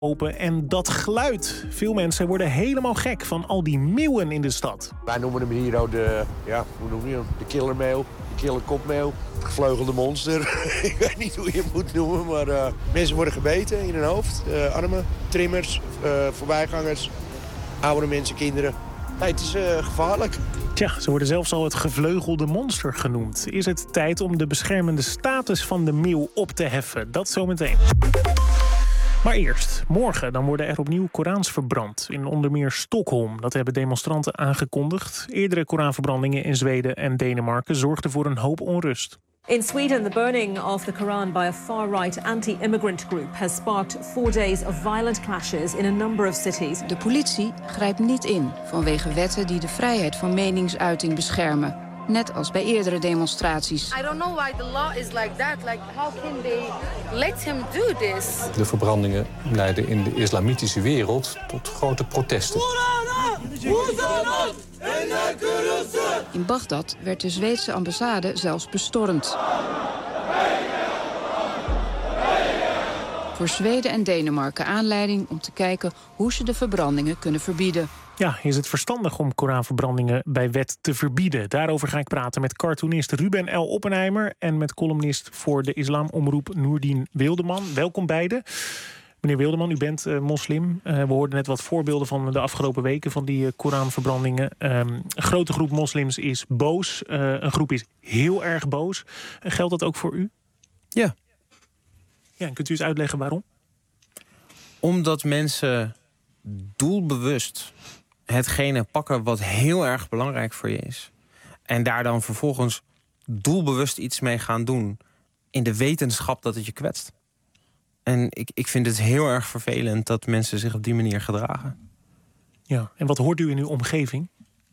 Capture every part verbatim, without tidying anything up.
Open en dat geluid. Veel mensen worden helemaal gek van al die meeuwen in de stad. Wij noemen hem hier ook de, ja, hoe noem je hem? De killermeeuw, de killerkopmeeuw, het gevleugelde monster. Ik weet niet hoe je het moet noemen, maar uh, mensen worden gebeten in hun hoofd. Uh, armen, trimmers, uh, voorbijgangers, oudere mensen, kinderen. Nee, het is uh, gevaarlijk. Tja, ze worden zelfs al het gevleugelde monster genoemd. Is het tijd om de beschermende status van de meeuw op te heffen? Dat zometeen. Maar eerst, morgen dan worden er opnieuw Korans verbrand in onder meer Stockholm. Dat hebben demonstranten aangekondigd. Eerdere Koranverbrandingen in Zweden en Denemarken zorgden voor een hoop onrust. In Sweden, the burning of the Quran by a far-right anti-immigrant group has sparked four days of violent clashes in a number of cities. De politie grijpt niet in vanwege wetten die de vrijheid van meningsuiting beschermen. Net als bij eerdere demonstraties. I don't know why the law is like that. Like, how can they let him do this? De verbrandingen leiden in de islamitische wereld tot grote protesten. In Bagdad werd de Zweedse ambassade zelfs bestormd. Voor Zweden en Denemarken aanleiding om te kijken hoe ze de verbrandingen kunnen verbieden. Ja, is het verstandig om Koranverbrandingen bij wet te verbieden? Daarover ga ik praten met cartoonist Ruben L. Oppenheimer en met columnist voor de islamomroep Noordien Wildeman. Welkom beiden. Meneer Wildeman, u bent uh, moslim. Uh, we hoorden net wat voorbeelden van de afgelopen weken van die uh, Koranverbrandingen. Um, een grote groep moslims is boos. Uh, een groep is heel erg boos. Uh, geldt dat ook voor u? Ja. Ja, kunt u eens uitleggen waarom? Omdat mensen doelbewust hetgene pakken wat heel erg belangrijk voor je is. En daar dan vervolgens doelbewust iets mee gaan doen in de wetenschap dat het je kwetst. En ik, ik vind het heel erg vervelend dat mensen zich op die manier gedragen. Ja, en wat hoort u in uw omgeving?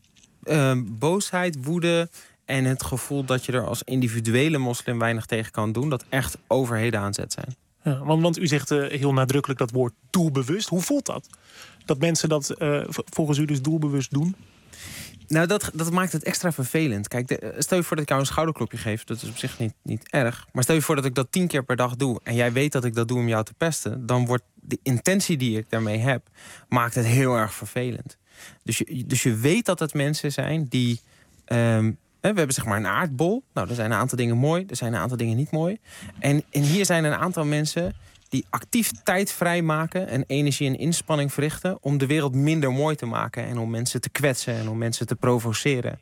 Uh, boosheid, woede en het gevoel dat je er als individuele moslim weinig tegen kan doen. Dat echt overheden aan zet zijn. Ja, want, want u zegt uh, heel nadrukkelijk dat woord doelbewust. Hoe voelt dat? Dat mensen dat uh, volgens u dus doelbewust doen? Nou, dat, dat maakt het extra vervelend. Kijk, de, stel je voor dat ik jou een schouderklopje geef. Dat is op zich niet, niet erg. Maar stel je voor dat ik dat tien keer per dag doe. En jij weet dat ik dat doe om jou te pesten. Dan wordt de intentie die ik daarmee heb, maakt het heel erg vervelend. Dus je, dus je weet dat het mensen zijn die Um, we hebben zeg maar een aardbol. Nou, er zijn een aantal dingen mooi. Er zijn een aantal dingen niet mooi. En, en hier zijn een aantal mensen die actief tijd vrijmaken en energie en inspanning verrichten om de wereld minder mooi te maken en om mensen te kwetsen en om mensen te provoceren.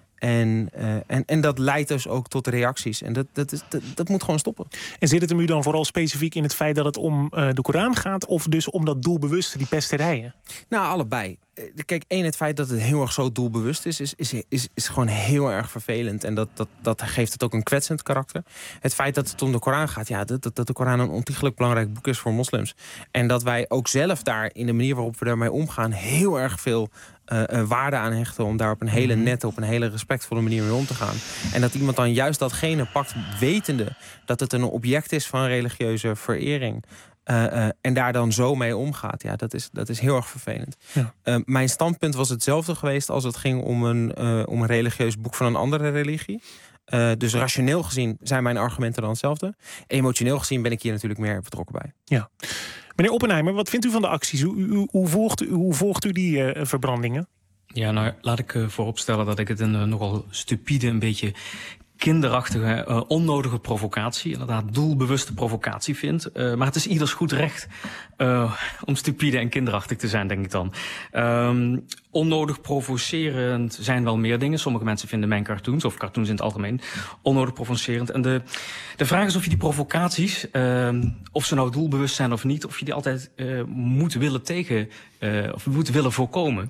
En, uh, en, en dat leidt dus ook tot reacties. En dat, dat, is, dat, dat moet gewoon stoppen. En zit het hem u dan vooral specifiek in het feit dat het om uh, de Koran gaat, of dus om dat doelbewuste, die pesterijen? Nou, allebei. Kijk, één, het feit dat het heel erg zo doelbewust is, is, is, is, is gewoon heel erg vervelend. En dat, dat, dat geeft het ook een kwetsend karakter. Het feit dat het om de Koran gaat, ja, dat, dat de Koran een ontiegelijk belangrijk boek is voor moslims. En dat wij ook zelf daar, in de manier waarop we daarmee omgaan, heel erg veel Uh, uh, waarde aan hechten om daar op een hele nette, op een hele respectvolle manier mee om te gaan. En dat iemand dan juist datgene pakt, wetende dat het een object is van religieuze verering. Uh, uh, en daar dan zo mee omgaat. Ja, dat is, dat is heel erg vervelend. Ja. Uh, mijn standpunt was hetzelfde geweest als het ging om een, uh, om een religieus boek van een andere religie. Uh, dus rationeel gezien zijn mijn argumenten dan hetzelfde. Emotioneel gezien ben ik hier natuurlijk meer betrokken bij. Ja. Meneer Oppenheimer, wat vindt u van de acties? Hoe, hoe, hoe, volgt, u, hoe volgt u die uh, verbrandingen? Ja, nou, laat ik uh, vooropstellen dat ik het een uh, nogal stupide, een beetje kinderachtige, uh, onnodige provocatie, inderdaad doelbewuste provocatie vind. Uh, maar het is ieders goed recht uh, om stupide en kinderachtig te zijn, denk ik dan. Um, onnodig provocerend zijn wel meer dingen. Sommige mensen vinden mijn cartoons, of cartoons in het algemeen, onnodig provocerend. En de, de vraag is of je die provocaties, uh, of ze nou doelbewust zijn of niet, of je die altijd uh, moet willen tegen, uh, of moet willen voorkomen.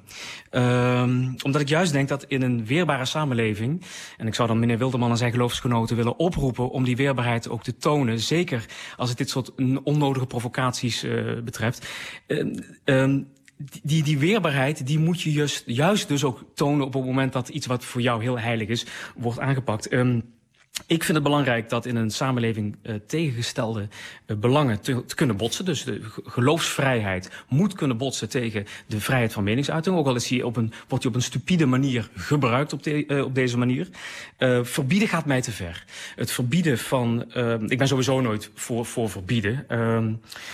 Um, omdat ik juist denk dat in een weerbare samenleving, en ik zou dan meneer Wildeman en zijn geloofsgenoten willen oproepen om die weerbaarheid ook te tonen, zeker als het dit soort onnodige provocaties uh, betreft. Uh, um, Die, die weerbaarheid, die moet je juist, juist dus ook tonen op het moment dat iets wat voor jou heel heilig is, wordt aangepakt. Um, ik vind het belangrijk dat in een samenleving uh, tegengestelde uh, belangen te, te kunnen botsen. Dus de geloofsvrijheid moet kunnen botsen tegen de vrijheid van meningsuiting. Ook al is die op een, wordt die op een stupide manier gebruikt op, de, uh, op deze manier. Uh, verbieden gaat mij te ver. Het verbieden van... Uh, ik ben sowieso nooit voor, voor verbieden. Uh,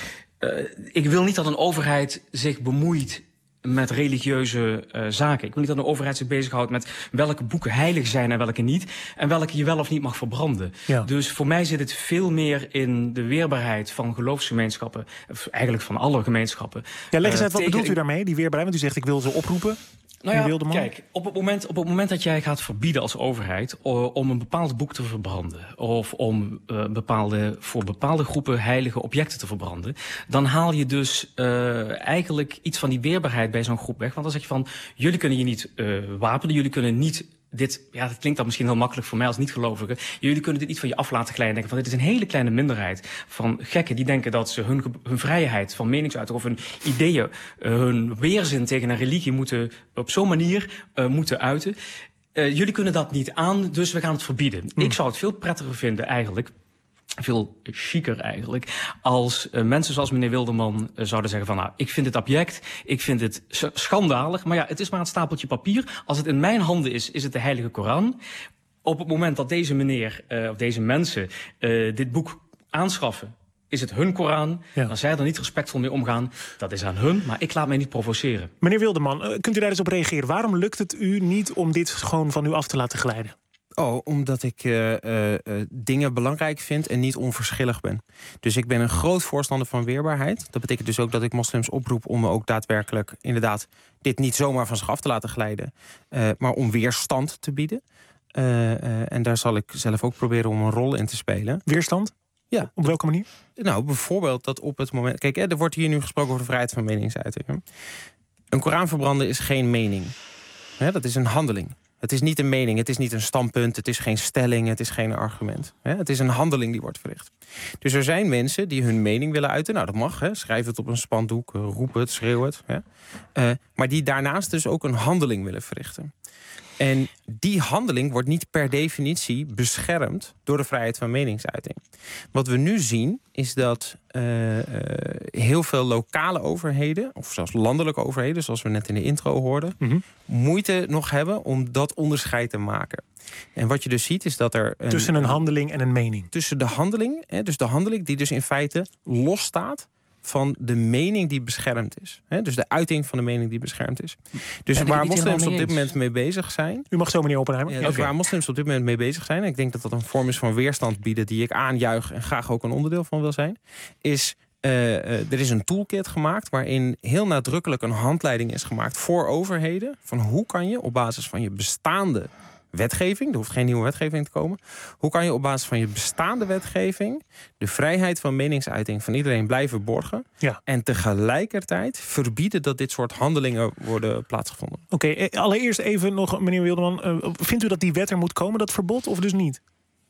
Uh, ik wil niet dat een overheid zich bemoeit met religieuze uh, zaken. Ik wil niet dat een overheid zich bezighoudt met welke boeken heilig zijn en welke niet. En welke je wel of niet mag verbranden. Ja. Dus voor mij zit het veel meer in de weerbaarheid van geloofsgemeenschappen. Of eigenlijk van alle gemeenschappen. Ja, leg eens uit, uh, wat tegen... bedoelt u daarmee, die weerbaarheid? Want u zegt, ik wil ze oproepen. Nou ja, kijk, op het, moment, op het moment dat jij gaat verbieden als overheid om een bepaald boek te verbranden, of om uh, bepaalde, voor bepaalde groepen heilige objecten te verbranden, dan haal je dus uh, eigenlijk iets van die weerbaarheid bij zo'n groep weg. Want dan zeg je van, jullie kunnen je niet uh, wapenen, jullie kunnen niet dit, ja, dat klinkt dan misschien heel makkelijk voor mij als niet-gelovige. Jullie kunnen dit niet van je af laten glijden. Denken van, dit is een hele kleine minderheid van gekken die denken dat ze hun, hun vrijheid van meningsuiting of hun ideeën, uh, hun weerzin tegen een religie moeten op zo'n manier uh, moeten uiten. Uh, jullie kunnen dat niet aan, dus we gaan het verbieden. Mm. Ik zou het veel prettiger vinden eigenlijk, veel chiquer eigenlijk, als uh, mensen zoals meneer Wilderman uh, zouden zeggen van, nou, ik vind het abject, ik vind het schandalig, maar ja, het is maar een stapeltje papier. Als het in mijn handen is, is het de Heilige Koran. Op het moment dat deze meneer, uh, of deze mensen, uh, dit boek aanschaffen, is het hun Koran, ja. Dan zij er niet respectvol mee omgaan. Dat is aan hun, maar ik laat mij niet provoceren. Meneer Wilderman, uh, kunt u daar eens op reageren? Waarom lukt het u niet om dit gewoon van u af te laten glijden? Oh, omdat ik uh, uh, dingen belangrijk vind en niet onverschillig ben. Dus ik ben een groot voorstander van weerbaarheid. Dat betekent dus ook dat ik moslims oproep om ook daadwerkelijk inderdaad dit niet zomaar van zich af te laten glijden, uh, maar om weerstand te bieden. Uh, uh, en daar zal ik zelf ook proberen om een rol in te spelen. Weerstand? Ja. Op welke manier? Nou, bijvoorbeeld dat op het moment... Kijk, er wordt hier nu gesproken over de vrijheid van meningsuiting. Een Koran verbranden is geen mening. Dat is een handeling. Het is niet een mening, het is niet een standpunt, het is geen stelling, het is geen argument. Het is een handeling die wordt verricht. Dus er zijn mensen die hun mening willen uiten. Nou, dat mag, hè. Schrijf het op een spandoek, roep het, schreeuw het. Hè. Uh, maar die daarnaast dus ook een handeling willen verrichten. En die handeling wordt niet per definitie beschermd door de vrijheid van meningsuiting. Wat we nu zien is dat uh, uh, heel veel lokale overheden, of zelfs landelijke overheden, zoals we net in de intro hoorden, mm-hmm. moeite nog hebben om dat onderscheid te maken. En wat je dus ziet is dat er... Een, tussen een handeling en een mening. Tussen de handeling, hè, dus de handeling die dus in feite losstaat van de mening die beschermd is. He, dus de uiting van de mening die beschermd is. Dus ja, waar moslims op dit moment mee bezig zijn... U mag zo, meneer Oppenheimer. Ja, dus okay. Waar moslims op dit moment mee bezig zijn... en ik denk dat dat een vorm is van weerstand bieden... die ik aanjuich en graag ook een onderdeel van wil zijn... is, uh, uh, er is een toolkit gemaakt... waarin heel nadrukkelijk een handleiding is gemaakt voor overheden... van hoe kan je op basis van je bestaande wetgeving... er hoeft geen nieuwe wetgeving te komen... hoe kan je op basis van je bestaande wetgeving... de vrijheid van meningsuiting van iedereen blijven borgen... Ja. en tegelijkertijd verbieden dat dit soort handelingen worden plaatsgevonden. Oké, okay, allereerst even nog, meneer Wilderman... Uh, vindt u dat die wet er moet komen, dat verbod, of dus niet?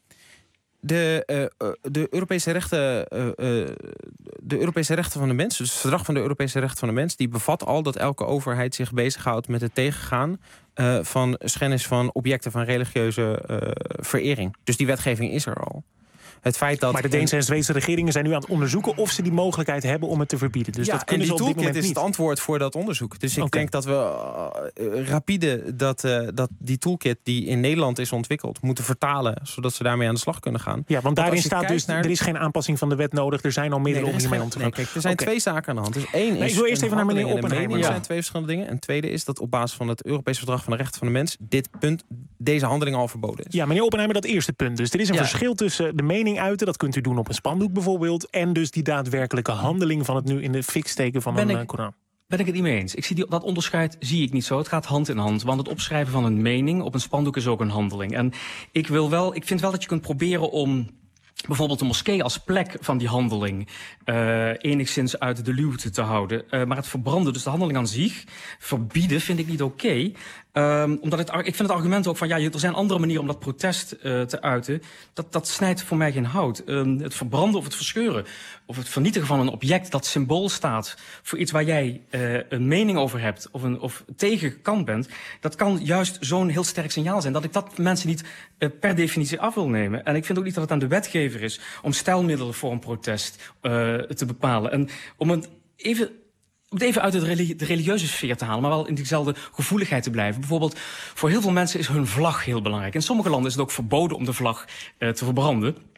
De, uh, de, Europese rechten, uh, uh, de Europese rechten van de mens, dus het verdrag van de Europese rechten van de mens, die bevat al dat elke overheid zich bezighoudt met het tegengaan uh, van schennis van objecten van religieuze uh, verering. Dus die wetgeving is er al. Het feit dat maar de Deense en Zweedse regeringen zijn nu aan het onderzoeken of ze die mogelijkheid hebben om het te verbieden. Dus ja, dat kunnen en die ze op dit moment is niet. Het antwoord voor dat onderzoek. Dus ik okay. denk dat we uh, rapide dat, uh, dat die toolkit die in Nederland is ontwikkeld moeten vertalen, zodat ze daarmee aan de slag kunnen gaan. Ja, want daarin staat dus naar... er is geen aanpassing van de wet nodig. Er zijn al middelen nee, om hiermee geen... om te gaan. Nee, kijk, er zijn okay. twee zaken aan de hand. Dus één nee, is ik wil eerst even naar meneer Oppenheimer. Er zijn twee verschillende dingen. En tweede is dat op basis van het Europese verdrag van de rechten van de mens dit punt, deze handeling al verboden is. Ja, meneer Oppenheimer, dat eerste punt. Dus er is een ja. verschil tussen de mening uiten, dat kunt u doen op een spandoek bijvoorbeeld, en dus die daadwerkelijke handeling van het nu in de fik steken van ben een ik, Koran. Ben ik het niet mee eens. Ik zie die, dat onderscheid zie ik niet zo. Het gaat hand in hand. Want het opschrijven van een mening op een spandoek is ook een handeling. En ik wil wel, ik vind wel dat je kunt proberen om bijvoorbeeld de moskee als plek van die handeling uh, enigszins uit de luwte te houden. Uh, maar het verbranden, dus de handeling aan zich, verbieden, vind ik niet oké. Okay. Um, omdat het, ik vind het argument ook van, ja, er zijn andere manieren om dat protest uh, te uiten. Dat, dat snijdt voor mij geen hout. Um, het verbranden of het verscheuren of het vernietigen van een object dat symbool staat voor iets waar jij uh, een mening over hebt of, een, of tegen kant bent, dat kan juist zo'n heel sterk signaal zijn dat ik dat mensen niet uh, per definitie af wil nemen. En ik vind ook niet dat het aan de wetgever is om stijlmiddelen voor een protest uh, te bepalen. En om het even... Om het even uit de, religi- de religieuze sfeer te halen, maar wel in diezelfde gevoeligheid te blijven. Bijvoorbeeld, voor heel veel mensen is hun vlag heel belangrijk. In sommige landen is het ook verboden om de vlag uh, te verbranden.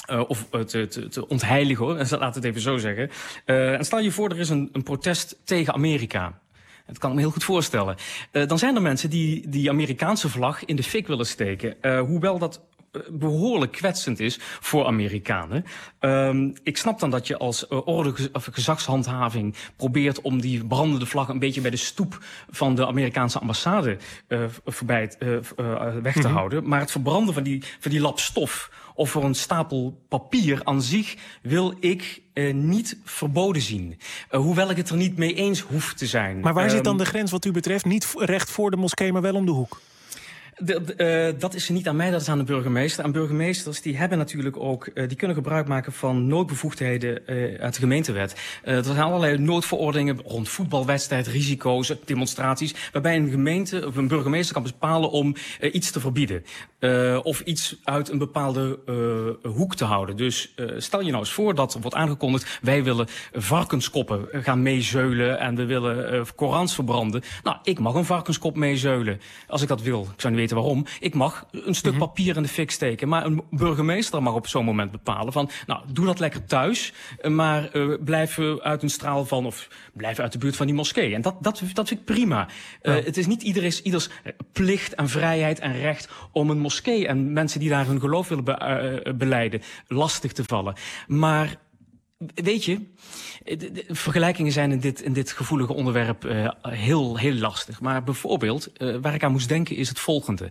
Uh, of uh, te, te, te ontheiligen, hoor. Laat het even zo zeggen. Uh, en stel je voor, er is een, een protest tegen Amerika. Dat kan ik me heel goed voorstellen. Uh, dan zijn er mensen die die Amerikaanse vlag in de fik willen steken. Uh, hoewel dat behoorlijk kwetsend is voor Amerikanen. Um, ik snap dan dat je als uh, orde of gezagshandhaving probeert om die brandende vlag een beetje bij de stoep van de Amerikaanse ambassade uh, voorbij uh, uh, weg te mm-hmm. houden. Maar het verbranden van die, van die lap stof of voor een stapel papier aan zich wil ik uh, niet verboden zien. Uh, hoewel ik het er niet mee eens hoef te zijn. Maar waar um, zit dan de grens wat u betreft? Niet recht voor de moskee, maar wel om de hoek? De, de, uh, dat is niet aan mij, dat is aan de burgemeester. En burgemeesters die hebben natuurlijk ook, uh, die kunnen gebruik maken van noodbevoegdheden uh, uit de gemeentewet. Uh, er zijn allerlei noodverordeningen rond voetbalwedstrijd, risico's, demonstraties, waarbij een gemeente of een burgemeester kan bepalen om uh, iets te verbieden. Uh, of iets uit een bepaalde uh, hoek te houden. Dus uh, stel je nou eens voor dat er wordt aangekondigd, wij willen varkenskoppen gaan meezeulen en we willen uh, Korans verbranden. Nou, ik mag een varkenskop meezeulen als ik dat wil. Ik zou niet weten waarom. Ik mag een stuk mm-hmm. papier in de fik steken. Maar een burgemeester mag op zo'n moment bepalen van, nou, doe dat lekker thuis, maar uh, blijf uit een straal van, of blijf uit de buurt van die moskee. En dat, dat, dat vind ik prima. Ja. Uh, het is niet ieders, ieders plicht en vrijheid en recht om een moskee en mensen die daar hun geloof willen be, uh, beleiden lastig te vallen. Maar weet je, de, de vergelijkingen zijn in dit, in dit gevoelige onderwerp uh, heel, heel lastig. Maar bijvoorbeeld, uh, waar ik aan moest denken, is het volgende.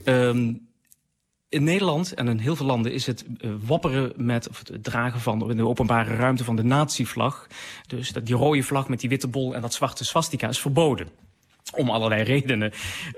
Um, in Nederland en in heel veel landen is het uh, wapperen met, of het dragen van in de openbare ruimte van de nazi-vlag. Dus dat, die rode vlag met die witte bol en dat zwarte swastika is verboden. Om allerlei redenen.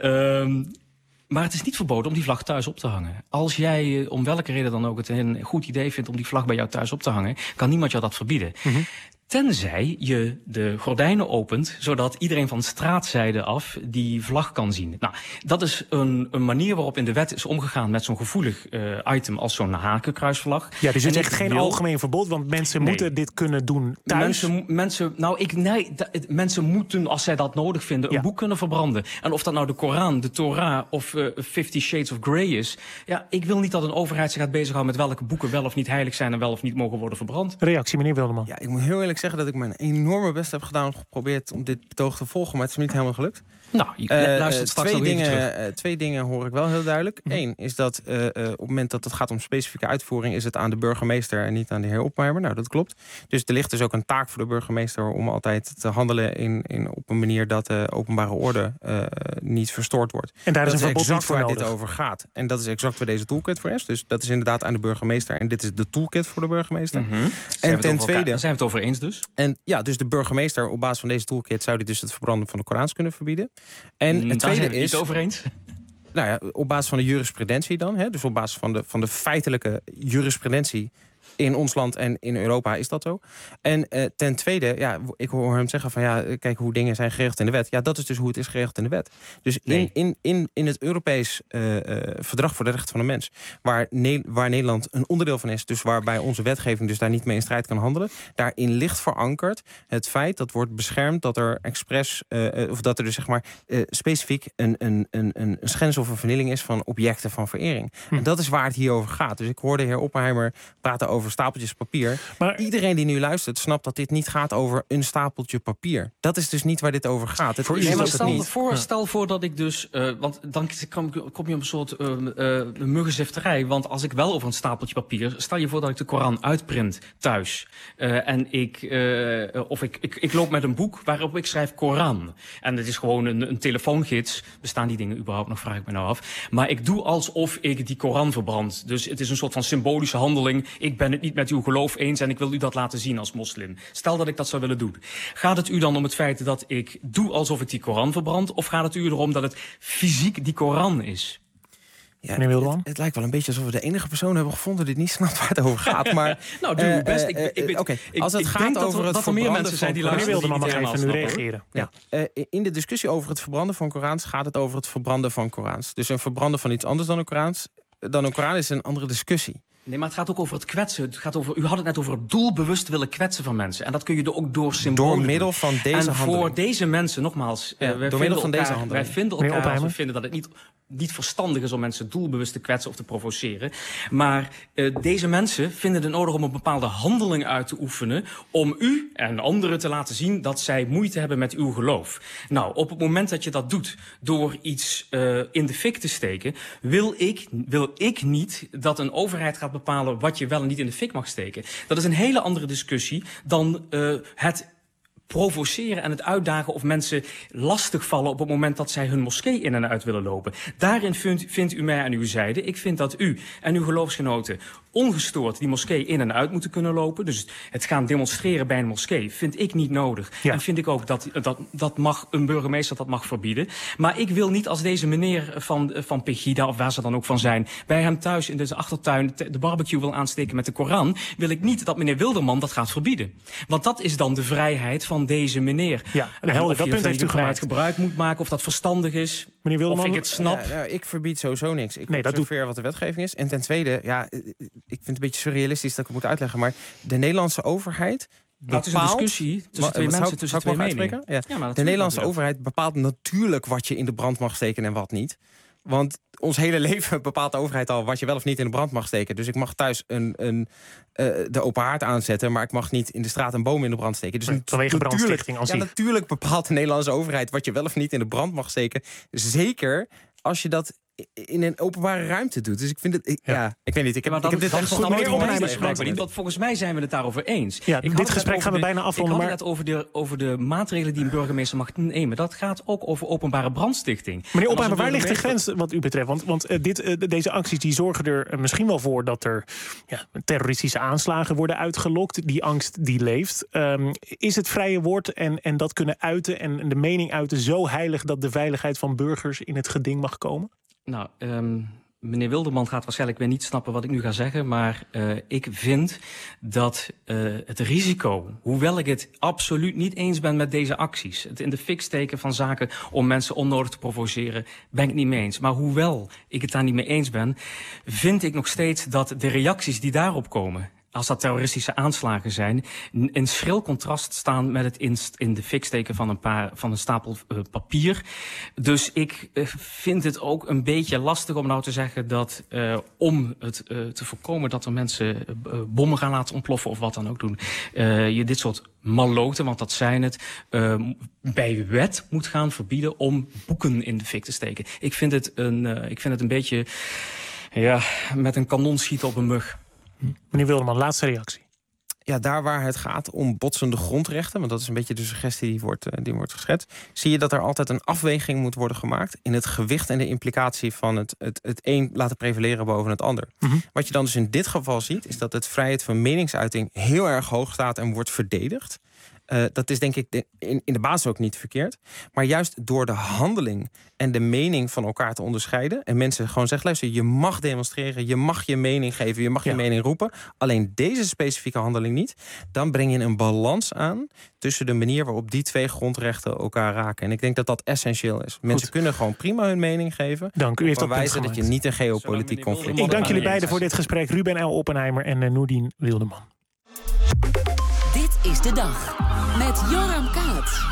Um, Maar het is niet verboden om die vlag thuis op te hangen. Als jij, om welke reden dan ook, het een goed idee vindt om die vlag bij jou thuis op te hangen, kan niemand jou dat verbieden. Mm-hmm. Tenzij je de gordijnen opent, zodat iedereen van straatzijde af die vlag kan zien. Nou, dat is een, een manier waarop in de wet is omgegaan met zo'n gevoelig uh, item als zo'n hakenkruisvlag. Ja, dus het is echt geen wil... algemeen verbod, want mensen nee. moeten dit kunnen doen thuis. Mensen, mensen, nou, ik, nee, da, mensen moeten, als zij dat nodig vinden, een ja. boek kunnen verbranden. En of dat nou de Koran, de Torah of uh, Fifty Shades of Grey is. Ja, ik wil niet dat een overheid zich gaat bezighouden met welke boeken wel of niet heilig zijn en wel of niet mogen worden verbrand. Reactie, meneer Wilderman. Ja, ik moet heel eerlijk zeggen dat ik mijn enorme best heb gedaan, geprobeerd om dit betoog te volgen, maar het is me niet helemaal gelukt. Nou, je uh, luistert straks twee, nog dingen, even uh, twee dingen hoor ik wel heel duidelijk. Mm. Eén is dat uh, uh, op het moment dat het gaat om specifieke uitvoering, is het aan de burgemeester en niet aan de heer Oppenheimer. Nou, dat klopt. Dus er ligt dus ook een taak voor de burgemeester om altijd te handelen in, in, op een manier dat de openbare orde uh, niet verstoord wordt. En daar is dat een verbod exact voor waar nodig. dit over gaat. En dat is exact waar deze toolkit voor is. Dus dat is inderdaad aan de burgemeester. En dit is de toolkit voor de burgemeester. Mm-hmm. En ten tweede, daar zijn we het over eens dus. En ja, dus de burgemeester op basis van deze toolkit zou die dus het verbranden van de Korans kunnen verbieden. En mm, het tweede zijn we is. Niet over eens. Nou ja, op basis van de jurisprudentie dan. Hè, dus op basis van de, van de feitelijke jurisprudentie in ons land en in Europa is dat zo. En uh, ten tweede, ja, ik hoor hem zeggen van ja, kijk hoe dingen zijn geregeld in de wet. Ja, dat is dus hoe het is geregeld in de wet. Dus in, nee. in, in, in het Europees uh, uh, Verdrag voor de Rechten van de Mens, waar, ne- waar Nederland een onderdeel van is, dus waarbij onze wetgeving dus daar niet mee in strijd kan handelen, daarin ligt verankerd het feit dat wordt beschermd dat er expres, uh, of dat er dus zeg maar uh, specifiek een, een, een, een schending of een vernieling is van objecten van verering. Hm. En dat is waar het hier over gaat. Dus ik hoorde de heer Oppenheimer praten over stapeltjes papier. Maar iedereen die nu luistert snapt dat dit niet gaat over een stapeltje papier. Dat is dus niet waar dit over gaat. Het voor is nee, maar het stel, niet. Voor, stel voor dat ik dus, uh, want dan kom, kom je op een soort uh, uh, muggenzifterij. Want als ik wel over een stapeltje papier, stel je voor dat ik de Koran uitprint thuis. Uh, en ik, uh, of ik, ik, ik loop met een boek waarop ik schrijf Koran. En het is gewoon een, een telefoongids. Bestaan die dingen überhaupt nog, vraag ik me nou af. Maar ik doe alsof ik die Koran verbrand. Dus het is een soort van symbolische handeling. Ik ben het niet met uw geloof eens en ik wil u dat laten zien als moslim. Stel dat ik dat zou willen doen. Gaat het u dan om het feit dat ik doe alsof ik die Koran verbrand? Of gaat het u erom dat het fysiek die Koran is? Ja, het, het lijkt wel een beetje alsof we de enige persoon hebben gevonden die niet snapt waar het over gaat. Maar nou, doe uw best. Ik, ik, ik, Oké, okay. Als het ik gaat over er, het dat er meer mensen zijn die luisteren. Wilde maar even nu reageren. Ja. Uh, in de discussie over het verbranden van Korans gaat het over het verbranden van Korans. Dus een verbranden van iets anders dan een Korans, dan een Koran is een andere discussie. Nee, maar het gaat ook over het kwetsen. Het gaat over, u had het net over het doelbewust willen kwetsen van mensen. En dat kun je er ook door symbolen Door middel van deze En handeling. voor deze mensen, nogmaals... Ja, uh, wij door middel van elkaar, deze handeling. Wij vinden elkaar als we vinden dat het niet... niet verstandig is om mensen doelbewust te kwetsen of te provoceren. Maar uh, deze mensen vinden het nodig om een bepaalde handeling uit te oefenen... om u en anderen te laten zien dat zij moeite hebben met uw geloof. Nou, op het moment dat je dat doet door iets uh, in de fik te steken... Wil ik, wil ik niet dat een overheid gaat bepalen wat je wel en niet in de fik mag steken. Dat is een hele andere discussie dan uh, het... provoceren en het uitdagen of mensen lastigvallen op het moment dat zij hun moskee in en uit willen lopen. Daarin vindt, vindt u mij aan uw zijde. Ik vind dat u en uw geloofsgenoten ongestoord die moskee in en uit moeten kunnen lopen. Dus het gaan demonstreren bij een moskee vind ik niet nodig. Ja. En vind ik ook dat, dat, dat mag een burgemeester dat mag verbieden. Maar ik wil niet als deze meneer van, van Pegida, of waar ze dan ook van zijn, bij hem thuis in deze achtertuin de barbecue wil aansteken met de Koran, wil ik niet dat meneer Wilderman dat gaat verbieden. Want dat is dan de vrijheid van deze meneer. Ja, en helder, dat punt heeft u gemaakt. Gebruik moet maken, of dat verstandig is. Meneer Wilderman, of ik het snap. Ja, nou, ik verbied sowieso niks. Ik nee, dat observeer doet... wat de wetgeving is. En ten tweede, ja, ik vind het een beetje surrealistisch dat ik het moet uitleggen, maar de Nederlandse overheid bepaalt... Nou, het is een discussie tussen twee maar, mensen, tussen twee meningen. Ja. Ja, de Nederlandse overheid bepaalt natuurlijk wat je in de brand mag steken en wat niet. Want ons hele leven bepaalt de overheid al wat je wel of niet in de brand mag steken. Dus ik mag thuis een, een, uh, de open haard aanzetten, maar ik mag niet in de straat een boom in de brand steken. Dus nee, vanwege brandstichting als ja, natuurlijk bepaalt de Nederlandse overheid wat je wel of niet in de brand mag steken. Zeker als je dat in een openbare ruimte doet. Dus ik vind het... Ik, ja. ja, ik weet niet. Ik heb, ja, ik heb dit echt goed nooit opnemen. Want volgens mij zijn we het daarover eens. Ja, ik dit gesprek gaan we de, bijna afronden. Ik had het over de, over de maatregelen die een burgemeester mag nemen. Dat gaat ook over openbare brandstichting. Meneer Opheimer, waar ligt de grens wat u betreft? Want, want uh, dit, uh, deze acties die zorgen er uh, misschien wel voor dat er ja, terroristische aanslagen worden uitgelokt. Die angst die leeft. Um, is het vrije woord en, en dat kunnen uiten en de mening uiten zo heilig dat de veiligheid van burgers in het geding mag komen? Nou, um, meneer Wilderman gaat waarschijnlijk weer niet snappen wat ik nu ga zeggen, maar uh, ik vind dat uh, het risico, hoewel ik het absoluut niet eens ben met deze acties, het in de fik steken van zaken om mensen onnodig te provoceren, ben ik het niet mee eens. Maar hoewel ik het daar niet mee eens ben, vind ik nog steeds dat de reacties die daarop komen, als dat terroristische aanslagen zijn, in schril contrast staan met het in, in de fik steken van een, paar, van een stapel uh, papier. Dus ik uh, vind het ook een beetje lastig om nou te zeggen dat uh, om het uh, te voorkomen dat er mensen uh, bommen gaan laten ontploffen of wat dan ook doen, uh, je dit soort malloten, want dat zijn het, uh, bij wet moet gaan verbieden om boeken in de fik te steken. Ik vind het een, uh, ik vind het een beetje ja, met een kanon schieten op een mug. Meneer Wilderman, laatste reactie. Ja, daar waar het gaat om botsende grondrechten, want dat is een beetje de suggestie die wordt, die wordt geschetst, zie je dat er altijd een afweging moet worden gemaakt in het gewicht en de implicatie van het, het, het een laten prevaleren boven het ander. Mm-hmm. Wat je dan dus in dit geval ziet, is dat het vrijheid van meningsuiting heel erg hoog staat en wordt verdedigd. Uh, dat is denk ik de, in, in de basis ook niet verkeerd. Maar juist door de handeling en de mening van elkaar te onderscheiden, en mensen gewoon zeggen, luister, je mag demonstreren, je mag je mening geven, je mag ja. je mening roepen, alleen deze specifieke handeling niet, dan breng je een balans aan tussen de manier waarop die twee grondrechten elkaar raken. En ik denk dat dat essentieel is. Mensen Goed. kunnen gewoon prima hun mening geven. Dank u heeft dat wijzen dat je niet een geopolitiek conflict. Ik dank jullie beiden voor dit gesprek. Ruben L. Oppenheimer en uh, Noerdien Wilderman. Dit is de dag met Joram Kaats.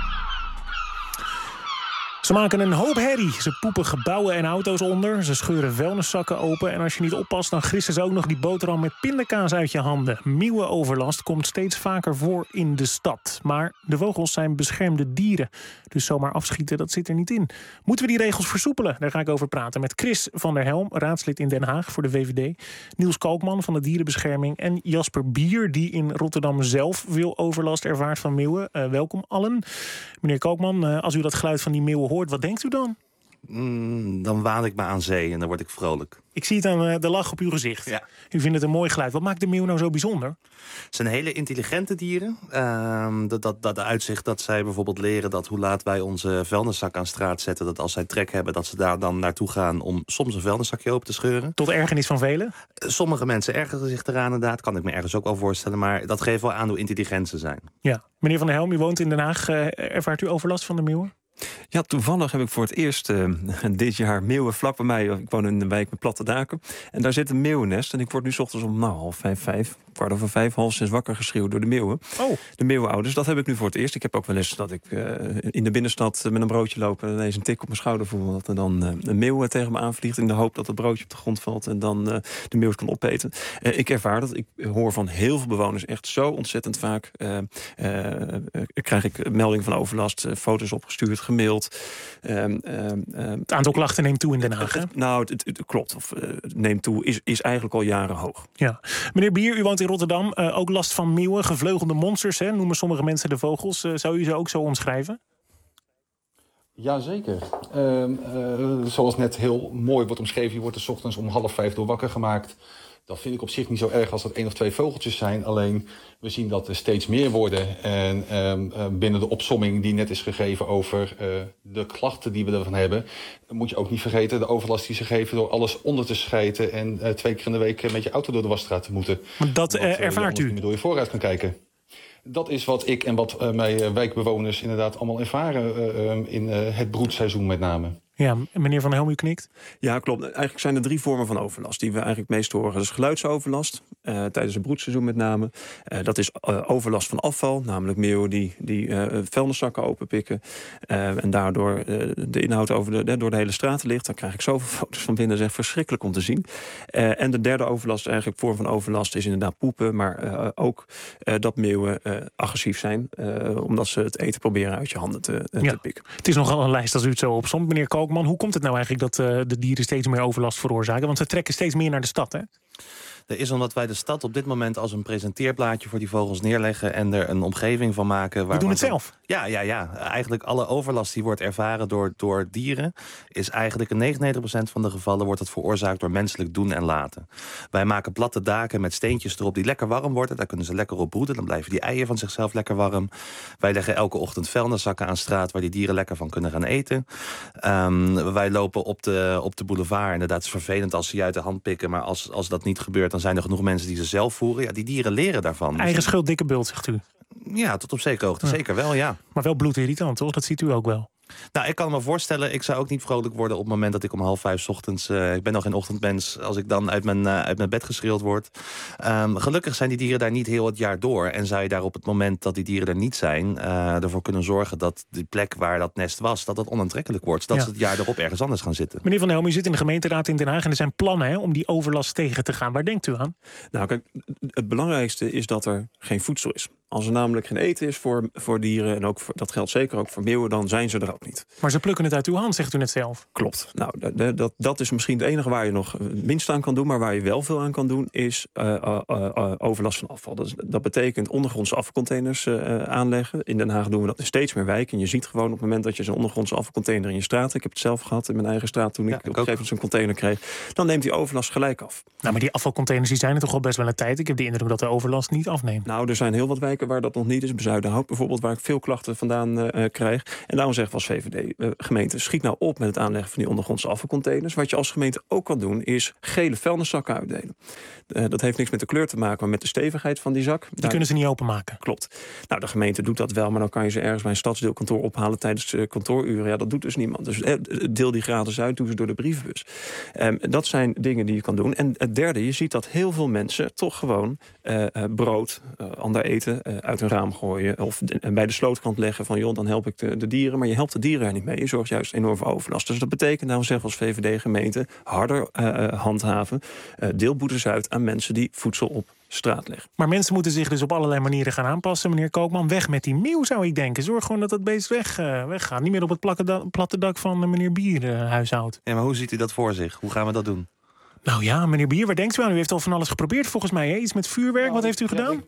Ze maken een hoop herrie. Ze poepen gebouwen en auto's onder. Ze scheuren vuilniszakken open. En als je niet oppast, dan grissen ze ook nog die boterham met pindakaas uit je handen. Meeuwenoverlast komt steeds vaker voor in de stad. Maar de vogels zijn beschermde dieren. Dus zomaar afschieten, dat zit er niet in. Moeten we die regels versoepelen? Daar ga ik over praten met Chris van der Helm, raadslid in Den Haag voor de V V D. Niels Kalkman van de Dierenbescherming. En Jasper Bier, die in Rotterdam zelf veel overlast ervaart van meeuwen. Uh, welkom allen. Meneer Kalkman, uh, als u dat geluid van die meeuwen hoort, wat denkt u dan? Mm, dan waan ik me aan zee en dan word ik vrolijk. Ik zie het aan uh, de lach op uw gezicht. Ja. U vindt het een mooi geluid. Wat maakt de meeuw nou zo bijzonder? Het zijn hele intelligente dieren. Uh, dat, dat, dat uitzicht dat zij bijvoorbeeld leren dat hoe laat wij onze vuilniszak aan straat zetten, dat als zij trek hebben, dat ze daar dan naartoe gaan om soms een vuilniszakje open te scheuren. Tot ergernis van velen? Uh, sommige mensen ergeren zich eraan inderdaad. Kan ik me ergens ook wel voorstellen. Maar dat geeft wel aan hoe intelligent ze zijn. Ja. Meneer Van der Helm, u woont in Den Haag. Uh, ervaart u overlast van de meeuwen? Ja, toevallig heb ik voor het eerst uh, dit jaar meeuwen vlak bij mij. Ik woon in een wijk met platte daken. En daar zit een meeuwennest. En ik word nu 's ochtends om nou, half vijf, vijf, kwart over vijf, half zes wakker geschreeuwd door de meeuwen. Oh. De meeuwenouders. Dat heb ik nu voor het eerst. Ik heb ook wel eens dat ik uh, in de binnenstad met een broodje loop en ineens een tik op mijn schouder voel. Dat er dan uh, een meeuw tegen me aanvliegt in de hoop dat het broodje op de grond valt en dan uh, de meeuw kan opeten. Uh, ik ervaar dat. Ik hoor van heel veel bewoners echt zo ontzettend vaak. Uh, uh, uh, krijg ik meldingen van overlast, uh, foto's opgestuurd, gemaild. Uh, uh, uh, het aantal klachten neemt toe in Den Haag, hè? Nou, het, het, het klopt. Of uh, neemt toe, is, is eigenlijk al jaren hoog. Ja. Meneer Bier, u woont in Rotterdam. Uh, ook last van meeuwen, gevleugelde monsters, hè, noemen sommige mensen de vogels. Uh, zou u ze ook zo omschrijven? Jazeker. Uh, uh, zoals net heel mooi wordt omschreven, je wordt er 's ochtends om half vijf door wakker gemaakt. Dat vind ik op zich niet zo erg als dat één of twee vogeltjes zijn. Alleen, we zien dat er steeds meer worden. En uh, binnen de opsomming die net is gegeven over uh, de klachten die we ervan hebben, moet je ook niet vergeten de overlast die ze geven door alles onder te schijten en uh, twee keer in de week met je auto door de wasstraat te moeten. Dat uh, ervaart u? Niet meer door je vooruit kan kijken. Dat is wat ik en wat uh, mijn uh, wijkbewoners inderdaad allemaal ervaren uh, uh, in uh, het broedseizoen met name. Ja, meneer Van Helm, u knikt. Ja, klopt. Eigenlijk zijn er drie vormen van overlast die we eigenlijk meest horen. Dat is geluidsoverlast, uh, tijdens het broedseizoen met name. Uh, dat is uh, overlast van afval, namelijk meeuwen die, die uh, vuilniszakken openpikken. Uh, en daardoor uh, de inhoud over de, door de hele straat ligt. Daar krijg ik zoveel foto's van binnen, dat is echt verschrikkelijk om te zien. Uh, en de derde overlast, eigenlijk vorm van overlast, is inderdaad poepen. Maar uh, ook uh, dat meeuwen uh, agressief zijn, uh, omdat ze het eten proberen uit je handen te, uh, ja, te pikken. Het is nogal een lijst als u het zo opsomt, meneer Koopman. Hoe komt het nou eigenlijk dat uh, de dieren steeds meer overlast veroorzaken? Want ze trekken steeds meer naar de stad, hè? Dat is omdat wij de stad op dit moment als een presenteerblaadje voor die vogels neerleggen en er een omgeving van maken. Waar we doen het zelf? Ja, ja, ja. Eigenlijk alle overlast die wordt ervaren door, door dieren is eigenlijk in negenennegentig procent van de gevallen wordt het veroorzaakt door menselijk doen en laten. Wij maken platte daken met steentjes erop die lekker warm worden. Daar kunnen ze lekker op broeden. Dan blijven die eieren van zichzelf lekker warm. Wij leggen elke ochtend vuilniszakken aan straat waar die dieren lekker van kunnen gaan eten. Um, wij lopen op de, op de boulevard. Inderdaad, het is vervelend als ze je uit de hand pikken, maar als, als dat niet gebeurt, dan zijn er genoeg mensen die ze zelf voeren. Ja, die dieren leren daarvan. Eigen schuld, dikke bult, zegt u. Ja, tot op zekere hoogte. Ja. Zeker wel, ja. Maar wel bloedirritant, toch? Dat ziet u ook wel. Nou, ik kan me voorstellen, ik zou ook niet vrolijk worden op het moment dat ik om half vijf 's ochtends, uh, ik ben nog geen ochtendmens, als ik dan uit mijn, uh, uit mijn bed geschreeuwd word. Um, gelukkig zijn die dieren daar niet heel het jaar door. En zou je daar op het moment dat die dieren er niet zijn, uh, ervoor kunnen zorgen dat die plek waar dat nest was, dat dat onaantrekkelijk wordt. Zodat ja. ze het jaar erop ergens anders gaan zitten. Meneer Van Helm, u zit in de gemeenteraad in Den Haag en er zijn plannen, hè, om die overlast tegen te gaan. Waar denkt u aan? Nou, kijk, het belangrijkste is dat er geen voedsel is. Als er namelijk geen eten is voor, voor dieren, en ook voor, dat geldt zeker ook voor meeuwen, dan zijn ze er ook niet. Maar ze plukken het uit uw hand, zegt u net zelf. Klopt. Nou, dat, dat, dat is misschien het enige waar je nog minst aan kan doen, maar waar je wel veel aan kan doen, is uh, uh, uh, overlast van afval. Dat, is, dat betekent ondergrondse afvalcontainers uh, aanleggen. In Den Haag doen we dat in steeds meer wijken. En je ziet gewoon op het moment dat je zo'n ondergrondse afvalcontainer in je straat, ik heb het zelf gehad in mijn eigen straat toen ja, ik op een gegeven moment zo'n container kreeg, dan neemt die overlast gelijk af. Nou, maar die afvalcontainers die zijn er toch al best wel een tijd. Ik heb de indruk dat de overlast niet afneemt. Nou, er zijn heel wat wijken waar dat nog niet is. Bezuidenhout bijvoorbeeld, waar ik veel klachten vandaan uh, krijg. En daarom zeggen we als V V D, uh, gemeente, schiet nou op met het aanleggen van die ondergrondse afvalcontainers. Wat je als gemeente ook kan doen, is gele vuilniszakken uitdelen. Uh, dat heeft niks met de kleur te maken, maar met de stevigheid van die zak. Die Daar... kunnen ze niet openmaken. Klopt. Nou, de gemeente doet dat wel, maar dan kan je ze ergens bij een stadsdeelkantoor ophalen tijdens uh, kantooruren. Ja, dat doet dus niemand. Dus uh, deel die gratis uit, doe ze door de brievenbus. Um, dat zijn dingen die je kan doen. En het derde, je ziet dat heel veel mensen toch gewoon uh, uh, brood, uh, ander eten uh, uit een raam gooien of de, bij de slootkant leggen van joh, dan help ik de, de dieren. Maar je helpt de dieren er niet mee. Je zorgt juist enorm voor overlast. Dus dat betekent, nou zeggen we als V V D-gemeente, harder uh, handhaven. Uh, deel boetes uit aan mensen die voedsel op straat leggen. Maar mensen moeten zich dus op allerlei manieren gaan aanpassen, meneer Koopman. Weg met die meeuw, zou ik denken. Zorg gewoon dat dat beest weg, uh, weggaat. Niet meer op het platte, da- platte dak van uh, meneer Bier uh, huishoudt. Ja, maar hoe ziet u dat voor zich? Hoe gaan we dat doen? Nou ja, meneer Bier, waar denkt u aan? U heeft al van alles geprobeerd volgens mij. Hè? Iets met vuurwerk, nou, wat heeft u gedaan? Ja, ik...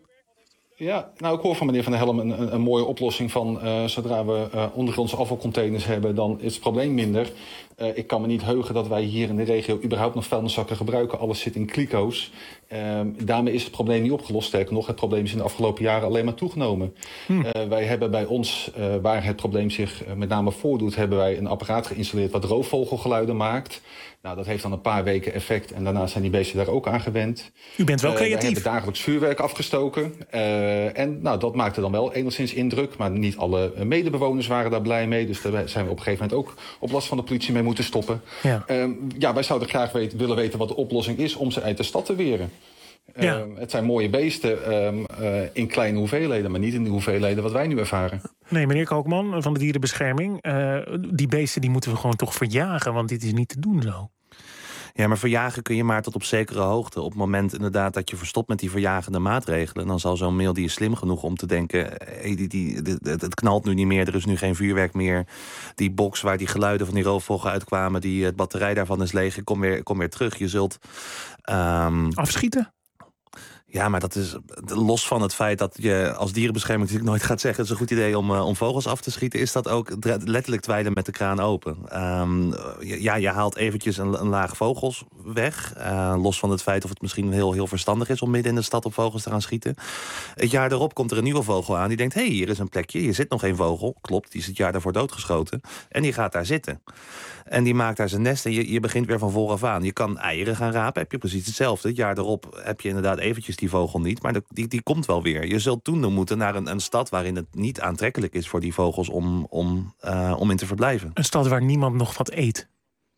Ja, nou ik hoor van meneer Van der Helm een, een, een mooie oplossing van uh, zodra we uh, ondergrondse afvalcontainers hebben, dan is het probleem minder. Uh, ik kan me niet heugen dat wij hier in de regio überhaupt nog vuilniszakken gebruiken. Alles zit in kliko's. Uh, daarmee is het probleem niet opgelost. Sterker nog, het probleem is in de afgelopen jaren alleen maar toegenomen. Hmm. Uh, wij hebben bij ons, uh, waar het probleem zich uh, met name voordoet, hebben wij een apparaat geïnstalleerd wat roofvogelgeluiden maakt. Nou, dat heeft dan een paar weken effect en daarna zijn die beesten daar ook aan gewend. U bent wel creatief. Uh, we hebben dagelijks vuurwerk afgestoken. Uh, en nou, dat maakte dan wel enigszins indruk. Maar niet alle medebewoners waren daar blij mee. Dus daar zijn we op een gegeven moment ook op last van de politie mee moeten stoppen. Ja, uh, ja wij zouden graag weten, willen weten wat de oplossing is om ze uit de stad te weren. Ja. Uh, het zijn mooie beesten um, uh, in kleine hoeveelheden, maar niet in de hoeveelheden wat wij nu ervaren. Nee, meneer Kookman van de Dierenbescherming, uh, die beesten die moeten we gewoon toch verjagen, want dit is niet te doen zo. Ja, maar verjagen kun je maar tot op zekere hoogte. Op het moment inderdaad dat je verstopt met die verjagende maatregelen, dan zal zo'n meel, die is slim genoeg om te denken, hey, die, die, die, het knalt nu niet meer, er is nu geen vuurwerk meer. Die box waar die geluiden van die roofvogel uitkwamen, die, het batterij daarvan is leeg, kom weer, kom weer terug. Je zult Um, afschieten? Ja, maar dat is los van het feit dat je als dierenbescherming natuurlijk nooit gaat zeggen, het is een goed idee om, uh, om vogels af te schieten, is dat ook letterlijk dweilen met de kraan open. Um, ja, je haalt eventjes een, een laag vogels weg. Uh, los van het feit of het misschien heel, heel verstandig is om midden in de stad op vogels te gaan schieten. Het jaar erop komt er een nieuwe vogel aan die denkt, hé, hey, hier is een plekje, hier zit nog geen vogel. Klopt, die is het jaar daarvoor doodgeschoten. En die gaat daar zitten. En die maakt daar zijn nest en je, je begint weer van vooraf aan. Je kan eieren gaan rapen, heb je precies hetzelfde. Het jaar erop heb je inderdaad eventjes die vogel niet, maar die, die komt wel weer. Je zult toen moeten naar een, een stad waarin het niet aantrekkelijk is voor die vogels om, om, uh, om in te verblijven. Een stad waar niemand nog wat eet.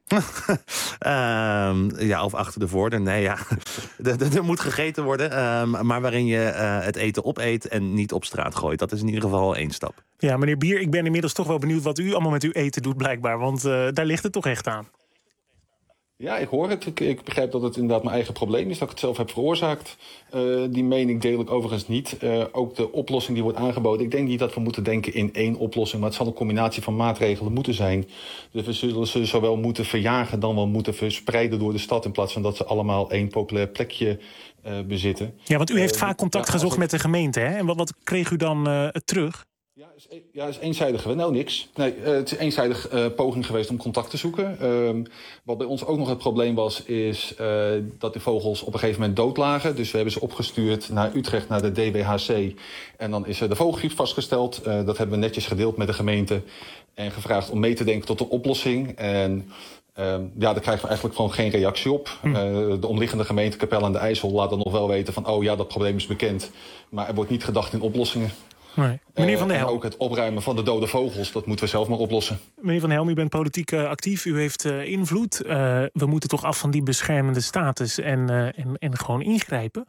um, ja, of achter de voordeur. Nee, ja. Er moet gegeten worden, um, maar waarin je uh, het eten opeet en niet op straat gooit. Dat is in ieder geval één stap. Ja, meneer Bier, ik ben inmiddels toch wel benieuwd wat u allemaal met uw eten doet, blijkbaar. Want uh, daar ligt het toch echt aan. Ja, ik hoor het. Ik, ik begrijp dat het inderdaad mijn eigen probleem is, dat ik het zelf heb veroorzaakt. Uh, die mening deel ik overigens niet. Uh, ook de oplossing die wordt aangeboden. Ik denk niet dat we moeten denken in één oplossing, maar het zal een combinatie van maatregelen moeten zijn. Dus we zullen ze zowel moeten verjagen dan wel moeten verspreiden door de stad, in plaats van dat ze allemaal één populair plekje uh, bezitten. Ja, want u heeft uh, vaak contact ja, gezocht ik... met de gemeente, hè? En wat, wat kreeg u dan uh, terug? Ja, is, ja, is eenzijdig geweest. Nou, niks. Nee, uh, het is eenzijdig uh, poging geweest om contact te zoeken. Uh, wat bij ons ook nog het probleem was, is uh, dat de vogels op een gegeven moment dood lagen. Dus we hebben ze opgestuurd naar Utrecht, naar de D W H C. En dan is er de vogelgriep vastgesteld. Uh, dat hebben we netjes gedeeld met de gemeente. En gevraagd om mee te denken tot een oplossing. En uh, ja, daar krijgen we eigenlijk gewoon geen reactie op. Hm. Uh, de omliggende gemeente Capelle aan de IJssel laat dan nog wel weten van, oh ja, dat probleem is bekend. Maar er wordt niet gedacht in oplossingen. Nee. Meneer Van der Helm. En ook het opruimen van de dode vogels, dat moeten we zelf maar oplossen. Meneer Van der Helm, u bent politiek uh, actief, u heeft uh, invloed. Uh, we moeten toch af van die beschermende status en, uh, en, en gewoon ingrijpen?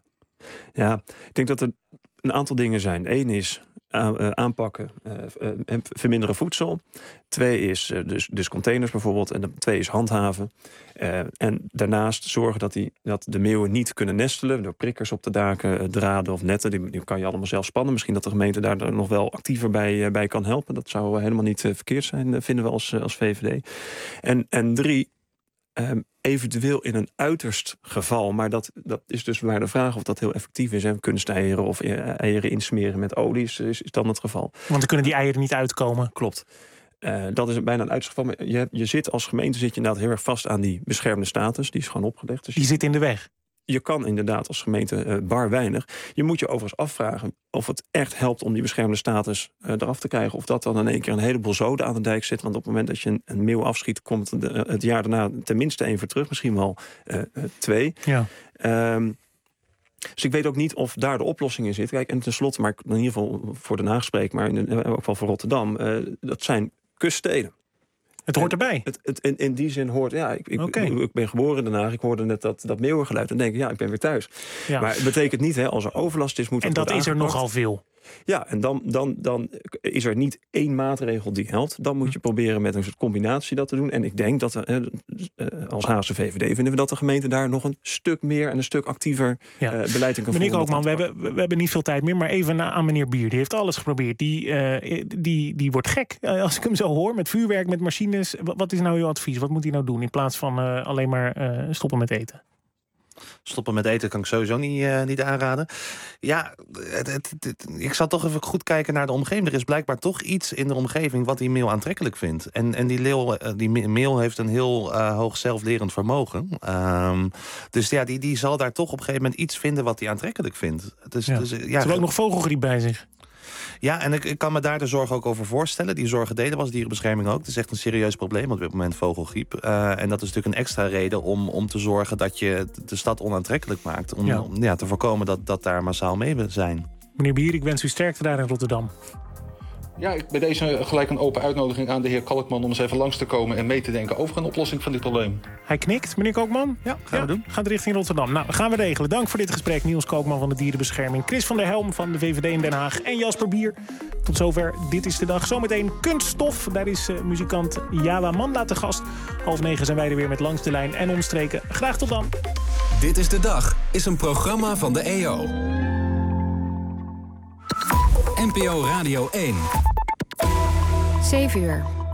Ja, ik denk dat er een aantal dingen zijn. Eén is aan, uh, aanpakken, uh, uh, verminderen voedsel. Twee is uh, dus, dus containers bijvoorbeeld. En de, twee is handhaven. Uh, en daarnaast zorgen dat, die, dat de meeuwen niet kunnen nestelen door prikkers op de daken, uh, draden of netten. Die, die kan je allemaal zelf spannen. Misschien dat de gemeente daar nog wel actiever bij, uh, bij kan helpen. Dat zou uh, helemaal niet uh, verkeerd zijn, uh, vinden we als, uh, als V V D. En, en drie, Um, eventueel in een uiterst geval, maar dat, dat is dus maar de vraag of dat heel effectief is. En kunsteieren of eieren insmeren met olie is, is, is dan het geval. Want dan kunnen die eieren niet uitkomen. Klopt. Uh, dat is bijna een uiterst geval. Je, je zit als gemeente zit je inderdaad heel erg vast aan die beschermde status. Die is gewoon opgelegd. Dus die zit in de weg. Je kan inderdaad als gemeente uh, bar weinig. Je moet je overigens afvragen of het echt helpt om die beschermde status uh, eraf te krijgen. Of dat dan in één keer een heleboel zoden aan de dijk zit. Want op het moment dat je een, een meeuw afschiet, komt de, het jaar daarna tenminste één voor terug. Misschien wel uh, uh, twee. Ja. Um, dus ik weet ook niet of daar de oplossing in zit. Kijk, en tenslotte, maar in ieder geval voor Den Haag spreek, maar in, ook wel voor Rotterdam. Uh, dat zijn kuststeden. Het hoort erbij. Het, het, in, in die zin hoort, ja, ik, ik, okay. ik, ik ben geboren in Den Haag. Ik hoorde net dat, dat meeuwengeluid. En denk ik, ja, ik ben weer thuis. Ja. Maar het betekent niet, hè, als er overlast is, moet en dat dat is er nogal veel. Ja, en dan, dan, dan is er niet één maatregel die helpt. Dan moet je proberen met een soort combinatie dat te doen. En ik denk dat uh, als Haagse V V D vinden we dat de gemeente daar nog een stuk meer en een stuk actiever ja. uh, beleid in kan meneer Kookman, we hebben, we hebben niet veel tijd meer, maar even aan meneer Bier. Die heeft alles geprobeerd. Die, uh, die, die wordt gek uh, als ik hem zo hoor. Met vuurwerk, met machines. Wat is nou uw advies? Wat moet hij nou doen in plaats van uh, alleen maar uh, stoppen met eten? Stoppen met eten kan ik sowieso niet, uh, niet aanraden. Ja, het, het, het, ik zal toch even goed kijken naar de omgeving. Er is blijkbaar toch iets in de omgeving wat die meeuw aantrekkelijk vindt. En, en die, leeuw, die meeuw heeft een heel uh, hoog zelflerend vermogen. Um, dus ja, die, die zal daar toch op een gegeven moment iets vinden wat hij aantrekkelijk vindt. Dus, ja. dus, ja, Ze hebben ook nog vogelgriep bij zich. Ja, en ik, ik kan me daar de zorg ook over voorstellen. Die zorgen deden was dierenbescherming ook. Het is echt een serieus probleem op dit moment, vogelgriep. Uh, en dat is natuurlijk een extra reden om, om te zorgen dat je de stad onaantrekkelijk maakt. Om, ja. om ja, te voorkomen dat, dat daar massaal mee zijn. Meneer Bier, ik wens u sterkte daar in Rotterdam. Ja, ik, bij deze gelijk een open uitnodiging aan de heer Kalkman om eens even langs te komen en mee te denken over een oplossing van dit probleem. Hij knikt, meneer Koopman. Ja, gaan ja, we doen. Gaat richting Rotterdam. Nou, gaan we regelen. Dank voor dit gesprek. Niels Koopman van de Dierenbescherming, Chris van der Helm van de V V D in Den Haag en Jasper Bier. Tot zover Dit is de Dag. Zometeen kunststof. Daar is uh, muzikant Jawa Manda te gast. Half negen zijn wij er weer met Langs de Lijn en Omstreken. Graag tot dan. Dit is de Dag is een programma van de E O. N P O Radio één. zeven uur.